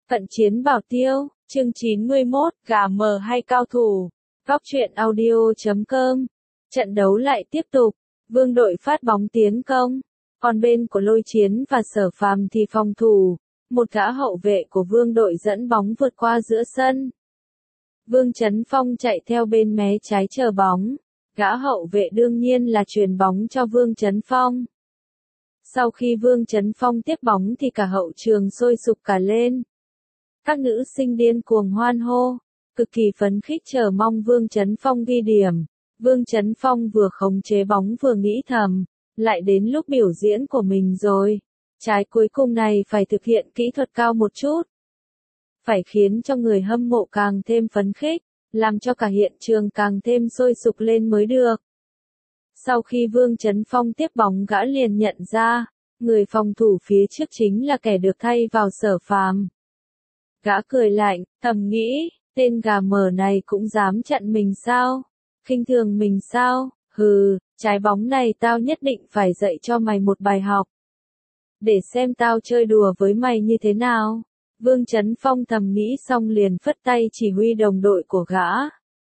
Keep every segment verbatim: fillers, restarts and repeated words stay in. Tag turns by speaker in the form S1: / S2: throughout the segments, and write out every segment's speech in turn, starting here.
S1: Cận chiến bảo tiêu, chương chín mươi mốt, gà mờ hay cao thủ. Góc truyện audio chấm com. Trận đấu lại tiếp tục, Vương đội phát bóng tiến công, còn bên của Lôi Chiến và Sở Phàm thì phòng thủ. Một gã hậu vệ của Vương đội dẫn bóng vượt qua giữa sân. Vương Chấn Phong chạy theo bên mé trái chờ bóng. Gã hậu vệ đương nhiên là chuyền bóng cho Vương Chấn Phong. Sau khi Vương Chấn Phong tiếp bóng thì cả hậu trường sôi sục cả lên. Các nữ sinh điên cuồng hoan hô, cực kỳ phấn khích chờ mong Vương Chấn Phong ghi điểm. Vương Chấn Phong vừa khống chế bóng vừa nghĩ thầm, lại đến lúc biểu diễn của mình rồi. Trái cuối cùng này phải thực hiện kỹ thuật cao một chút. Phải khiến cho người hâm mộ càng thêm phấn khích, làm cho cả hiện trường càng thêm sôi sục lên mới được. Sau khi Vương Chấn Phong tiếp bóng gã liền nhận ra, người phòng thủ phía trước chính là kẻ được thay vào Sở Phàm. Gã cười lạnh, thầm nghĩ, tên gà mờ này cũng dám chặn mình sao? Khinh thường mình sao? Hừ, trái bóng này tao nhất định phải dạy cho mày một bài học. Để xem tao chơi đùa với mày như thế nào. Vương Chấn Phong thầm nghĩ xong liền phất tay chỉ huy đồng đội của gã.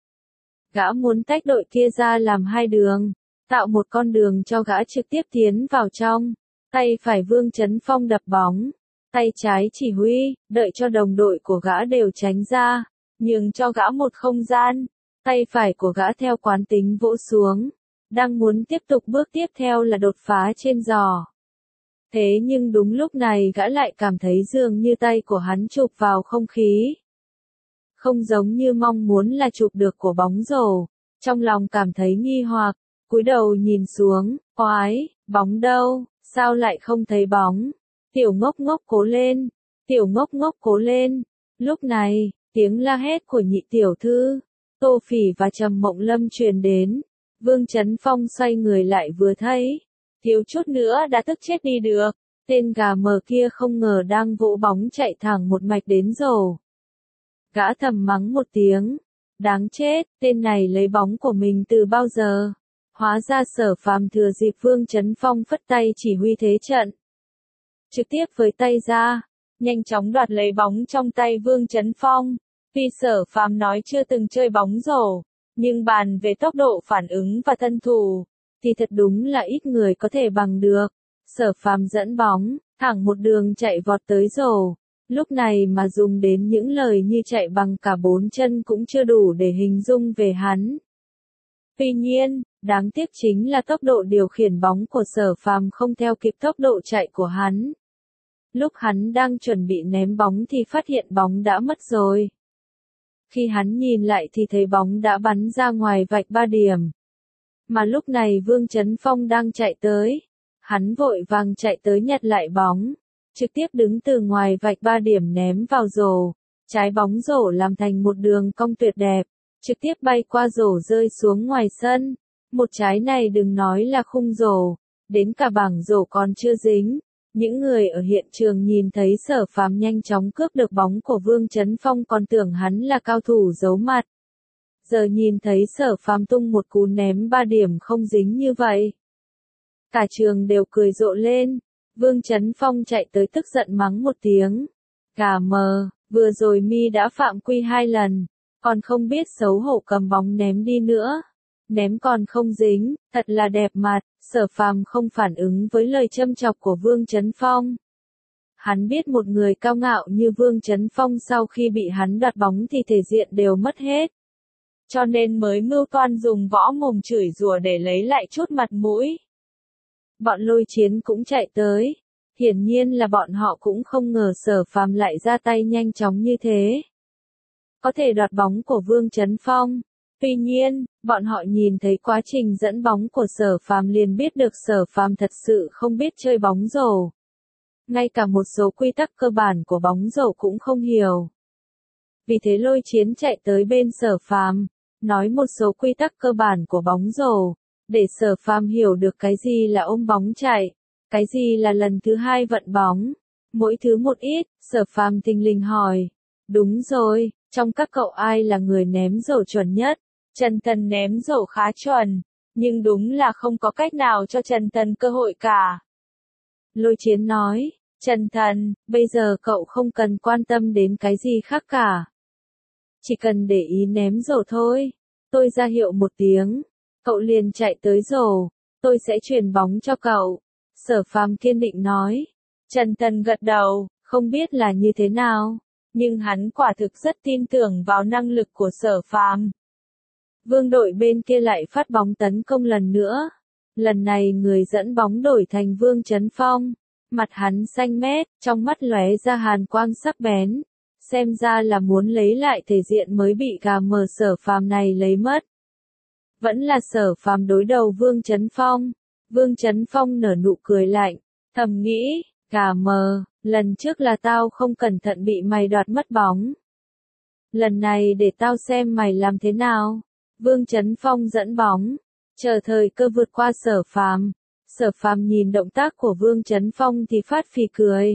S1: Gã muốn tách đội kia ra làm hai đường, tạo một con đường cho gã trực tiếp tiến vào trong. Tay phải Vương Chấn Phong đập bóng, tay trái chỉ huy, đợi cho đồng đội của gã đều tránh ra, nhường cho gã một không gian. Tay phải của gã theo quán tính vỗ xuống, đang muốn tiếp tục bước tiếp theo là đột phá trên giò. Thế nhưng đúng lúc này gã lại cảm thấy dường như tay của hắn chụp vào không khí. Không giống như mong muốn là chụp được của bóng rổ, trong lòng cảm thấy nghi hoặc, cúi đầu nhìn xuống, oái, bóng đâu, sao lại không thấy bóng? Tiểu ngốc ngốc cố lên, tiểu ngốc ngốc cố lên. Lúc này, tiếng la hét của nhị tiểu thư, Tô Phỉ và Trầm Mộng Lâm truyền đến. Vương Chấn Phong xoay người lại vừa thấy, thiếu chút nữa đã tức chết đi được. Tên gà mờ kia không ngờ đang vỗ bóng chạy thẳng một mạch đến rổ. Gã thầm mắng một tiếng, đáng chết, tên này lấy bóng của mình từ bao giờ? Hóa ra Sở Phàm thừa dịp Vương Chấn Phong phất tay chỉ huy thế trận. Trực tiếp với tay ra, nhanh chóng đoạt lấy bóng trong tay Vương Chấn Phong. Vì Sở Phàm nói chưa từng chơi bóng rổ, nhưng bàn về tốc độ phản ứng và thân thủ, thì thật đúng là ít người có thể bằng được. Sở Phàm dẫn bóng, thẳng một đường chạy vọt tới rổ. Lúc này mà dùng đến những lời như chạy bằng cả bốn chân cũng chưa đủ để hình dung về hắn. Tuy nhiên, đáng tiếc chính là tốc độ điều khiển bóng của Sở Phàm không theo kịp tốc độ chạy của hắn. Lúc hắn đang chuẩn bị ném bóng thì phát hiện bóng đã mất rồi. Khi hắn nhìn lại thì thấy bóng đã bắn ra ngoài vạch ba điểm. Mà lúc này Vương Chấn Phong đang chạy tới. Hắn vội vàng chạy tới nhặt lại bóng, trực tiếp đứng từ ngoài vạch ba điểm ném vào rổ. Trái bóng rổ làm thành một đường cong tuyệt đẹp, trực tiếp bay qua rổ rơi xuống ngoài sân. Một trái này đừng nói là khung rổ, đến cả bảng rổ còn chưa dính. Những người ở hiện trường nhìn thấy Sở Phàm nhanh chóng cướp được bóng của Vương Chấn Phong còn tưởng hắn là cao thủ giấu mặt. Giờ nhìn thấy Sở Phàm tung một cú ném ba điểm không dính như vậy. Cả trường đều cười rộ lên. Vương Chấn Phong chạy tới tức giận mắng một tiếng. Gà mờ, vừa rồi mi đã phạm quy hai lần, còn không biết xấu hổ cầm bóng ném đi nữa. Ném còn không dính, thật là đẹp mặt. Sở Phàm không phản ứng với lời châm chọc của Vương Chấn Phong. Hắn biết một người cao ngạo như Vương Chấn Phong sau khi bị hắn đoạt bóng thì thể diện đều mất hết. Cho nên mới mưu toan dùng võ mồm chửi rủa để lấy lại chút mặt mũi. Bọn Lôi Chiến cũng chạy tới. Hiển nhiên là bọn họ cũng không ngờ Sở Phàm lại ra tay nhanh chóng như thế. Có thể đoạt bóng của Vương Chấn Phong. Tuy nhiên, bọn họ nhìn thấy quá trình dẫn bóng của Sở Phàm liền biết được Sở Phàm thật sự không biết chơi bóng rổ. Ngay cả một số quy tắc cơ bản của bóng rổ cũng không hiểu. Vì thế Lôi Chiến chạy tới bên Sở Phàm, nói một số quy tắc cơ bản của bóng rổ, để Sở Phàm hiểu được cái gì là ôm bóng chạy, cái gì là lần thứ hai vận bóng. Mỗi thứ một ít, Sở Phàm thình lình hỏi. Đúng rồi, trong các cậu ai là người ném rổ chuẩn nhất? Trần Tần ném rổ khá chuẩn, nhưng đúng là không có cách nào cho Trần Tần cơ hội cả. Lôi Chiến nói, Trần Thần, bây giờ cậu không cần quan tâm đến cái gì khác cả. Chỉ cần để ý ném rổ thôi. Tôi ra hiệu một tiếng. Cậu liền chạy tới rổ. Tôi sẽ chuyền bóng cho cậu. Sở Phàm kiên định nói. Trần Thần gật đầu, không biết là như thế nào. Nhưng hắn quả thực rất tin tưởng vào năng lực của Sở Phàm. Vương đội bên kia lại phát bóng tấn công lần nữa. Lần này người dẫn bóng đổi thành Vương Chấn Phong. Mặt hắn xanh mét, trong mắt lóe ra hàn quang sắc bén. Xem ra là muốn lấy lại thể diện mới bị gà mờ Sở Phàm này lấy mất. Vẫn là Sở Phàm đối đầu Vương Chấn Phong. Vương Chấn Phong nở nụ cười lạnh, thầm nghĩ, gà mờ, lần trước là tao không cẩn thận bị mày đoạt mất bóng. Lần này để tao xem mày làm thế nào. Vương Chấn Phong dẫn bóng, chờ thời cơ vượt qua Sở Phàm. Sở Phàm nhìn động tác của Vương Chấn Phong thì phát phì cười.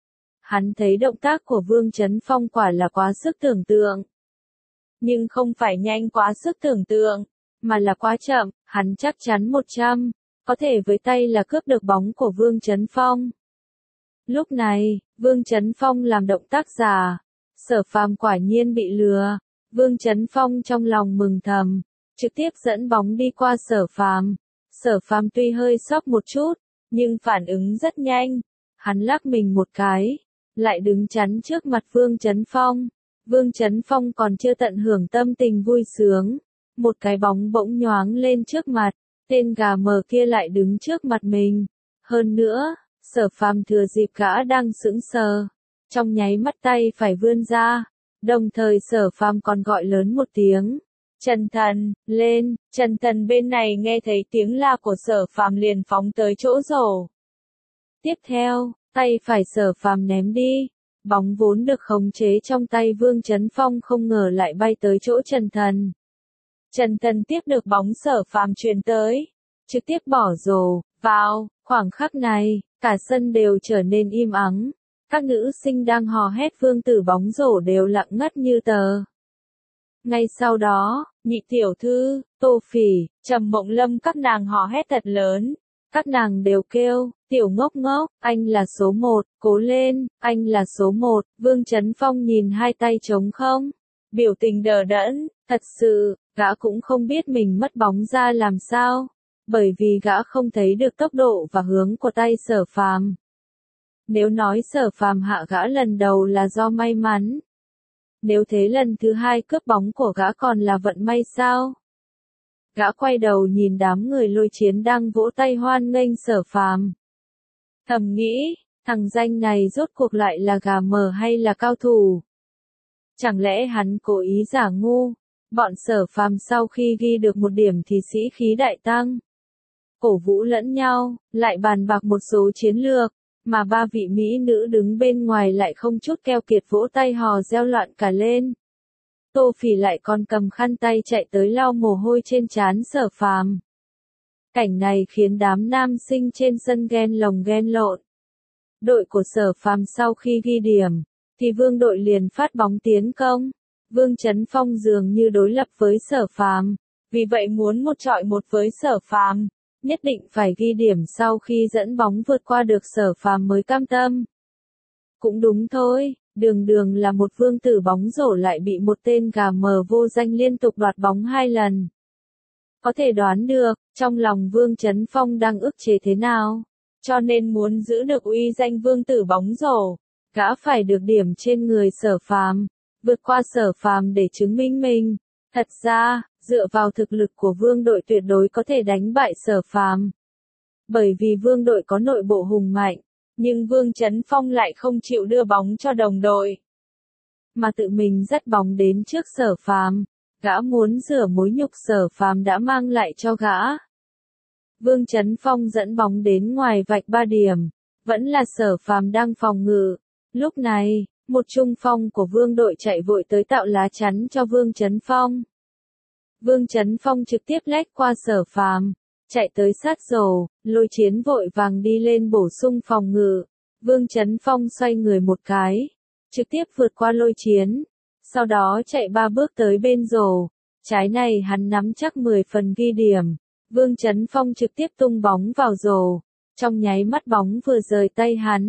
S1: Hắn thấy động tác của Vương Chấn Phong quả là quá sức tưởng tượng. Nhưng không phải nhanh quá sức tưởng tượng, mà là quá chậm, hắn chắc chắn một trăm, có thể với tay là cướp được bóng của Vương Chấn Phong. Lúc này, Vương Chấn Phong làm động tác giả. Sở Phàm quả nhiên bị lừa. Vương Chấn Phong trong lòng mừng thầm, trực tiếp dẫn bóng đi qua Sở Phàm. Sở Phàm tuy hơi sốc một chút, nhưng phản ứng rất nhanh. Hắn lắc mình một cái, lại đứng chắn trước mặt Vương Chấn Phong. Vương Chấn Phong còn chưa tận hưởng tâm tình vui sướng. Một cái bóng bỗng nhoáng lên trước mặt, tên gà mờ kia lại đứng trước mặt mình. Hơn nữa, Sở Phàm thừa dịp gã đang sững sờ, trong nháy mắt tay phải vươn ra, đồng thời Sở Phàm còn gọi lớn một tiếng. Trần Thần, lên. Trần Thần bên này nghe thấy tiếng la của Sở Phàm liền phóng tới chỗ rổ. Tiếp theo, tay phải Sở Phàm ném đi. Bóng vốn được khống chế trong tay Vương Chấn Phong không ngờ lại bay tới chỗ Trần Thần. Trần Thần tiếp được bóng Sở Phàm truyền tới, trực tiếp bỏ rổ vào. Khoảng khắc này, cả sân đều trở nên im ắng. Các nữ sinh đang hò hét vương tử bóng rổ đều lặng ngắt như tờ. Ngay sau đó, Nhị tiểu thư, Tô Phỉ, Trầm Mộng Lâm các nàng hò hét thật lớn. Các nàng đều kêu, tiểu ngốc ngốc, anh là số một, cố lên, anh là số một. Vương Chấn Phong nhìn hai tay trống không, biểu tình đờ đẫn, thật sự, gã cũng không biết mình mất bóng ra làm sao, bởi vì gã không thấy được tốc độ và hướng của tay Sở Phàm. Nếu nói Sở Phàm hạ gã lần đầu là do may mắn, nếu thế lần thứ hai cướp bóng của gã còn là vận may sao? Gã quay đầu nhìn đám người Lôi Chiến đang vỗ tay hoan nghênh Sở Phàm. Thầm nghĩ, thằng danh này rốt cuộc lại là gà mờ hay là cao thủ? Chẳng lẽ hắn cố ý giả ngu? Bọn Sở Phàm sau khi ghi được một điểm thì sĩ khí đại tăng. Cổ vũ lẫn nhau, lại bàn bạc một số chiến lược, mà ba vị mỹ nữ đứng bên ngoài lại không chút keo kiệt vỗ tay hò reo loạn cả lên. Tô Phỉ lại còn cầm khăn tay chạy tới lau mồ hôi trên trán Sở Phàm. Cảnh này khiến đám nam sinh trên sân ghen lồng ghen lộn. Đội của Sở Phàm sau khi ghi điểm, thì Vương đội liền phát bóng tiến công. Vương Chấn Phong dường như đối lập với Sở Phàm, vì vậy muốn một trọi một với Sở Phàm, nhất định phải ghi điểm sau khi dẫn bóng vượt qua được Sở Phàm mới cam tâm. Cũng đúng thôi, đường đường là một vương tử bóng rổ lại bị một tên gà mờ vô danh liên tục đoạt bóng hai lần. Có thể đoán được, trong lòng Vương Chấn Phong đang ức chế thế nào, cho nên muốn giữ được uy danh vương tử bóng rổ, gã phải được điểm trên người Sở Phàm, vượt qua Sở Phàm để chứng minh mình. Thật ra, dựa vào thực lực của Vương đội tuyệt đối có thể đánh bại Sở Phàm. Bởi vì Vương đội có nội bộ hùng mạnh, nhưng Vương Chấn Phong lại không chịu đưa bóng cho đồng đội, mà tự mình dắt bóng đến trước Sở Phàm, gã muốn rửa mối nhục Sở Phàm đã mang lại cho gã. Vương Chấn Phong dẫn bóng đến ngoài vạch ba điểm, vẫn là Sở Phàm đang phòng ngự. Lúc này, một trung phong của Vương đội chạy vội tới tạo lá chắn cho Vương Chấn Phong. Vương Chấn Phong trực tiếp lách qua Sở Phàm, chạy tới sát rổ, Lôi Chiến vội vàng đi lên bổ sung phòng ngự. Vương Chấn Phong xoay người một cái, trực tiếp vượt qua Lôi Chiến, sau đó chạy ba bước tới bên rổ. Trái này hắn nắm chắc mười phần ghi điểm. Vương Chấn Phong trực tiếp tung bóng vào rổ, trong nháy mắt bóng vừa rời tay hắn,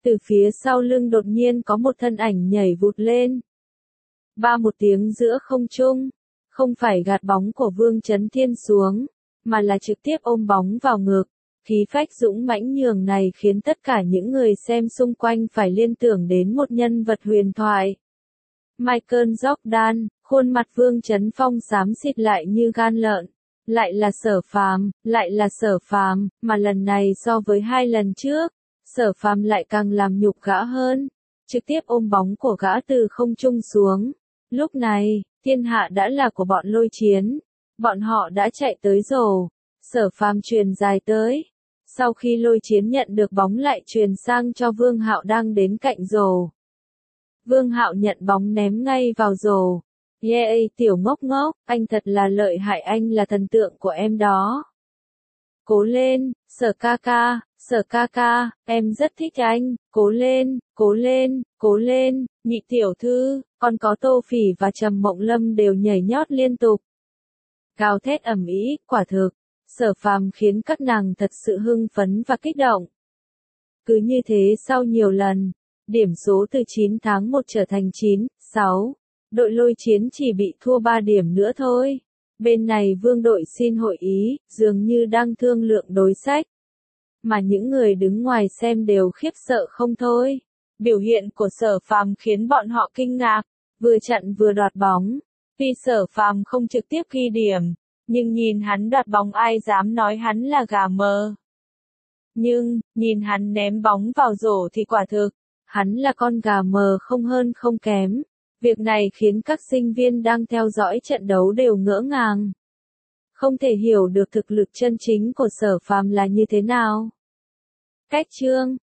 S1: Từ phía sau lưng đột nhiên có một thân ảnh nhảy vụt lên. Ba một tiếng giữa không trung, không phải gạt bóng của Vương Chấn Thiên xuống, mà là trực tiếp ôm bóng vào ngực. Khí phách dũng mãnh nhường này khiến tất cả những người xem xung quanh phải liên tưởng đến một nhân vật huyền thoại. Michael Jordan, khuôn mặt Vương Chấn Phong xám xịt lại như gan lợn. Lại là Sở Phàm, lại là Sở Phàm, mà lần này so với hai lần trước, Sở Phàm lại càng làm nhục gã hơn, trực tiếp ôm bóng của gã từ không trung xuống. Lúc này, thiên hạ đã là của bọn Lôi Chiến, bọn họ đã chạy tới rổ. Sở Phàm truyền dài tới. Sau khi Lôi Chiến nhận được bóng lại truyền sang cho Vương Hạo đang đến cạnh rổ. Vương Hạo nhận bóng ném ngay vào rổ. Yeah, tiểu ngốc ngốc, anh thật là lợi hại, anh là thần tượng của em đó. Cố lên, Sở ca ca, Sở ca ca, em rất thích anh, cố lên, cố lên, cố lên, Nhị tiểu thư, còn có Tô Phỉ và Trầm Mộng Lâm đều nhảy nhót liên tục. Gào thét ầm ĩ, quả thực, Sở Phàm khiến các nàng thật sự hưng phấn và kích động. Cứ như thế sau nhiều lần, điểm số từ chín tháng một trở thành chín, sáu. Đội Lôi Chiến chỉ bị thua ba điểm nữa thôi. Bên này Vương đội xin hội ý, dường như đang thương lượng đối sách. Mà những người đứng ngoài xem đều khiếp sợ không thôi. Biểu hiện của Sở Phàm khiến bọn họ kinh ngạc, vừa chặn vừa đoạt bóng. Tuy Sở Phàm không trực tiếp ghi điểm, nhưng nhìn hắn đoạt bóng ai dám nói hắn là gà mờ. Nhưng, nhìn hắn ném bóng vào rổ thì quả thực, hắn là con gà mờ không hơn không kém. Việc này khiến các sinh viên đang theo dõi trận đấu đều ngỡ ngàng. Không thể hiểu được thực lực chân chính của Sở Phàm là như thế nào. Cách chương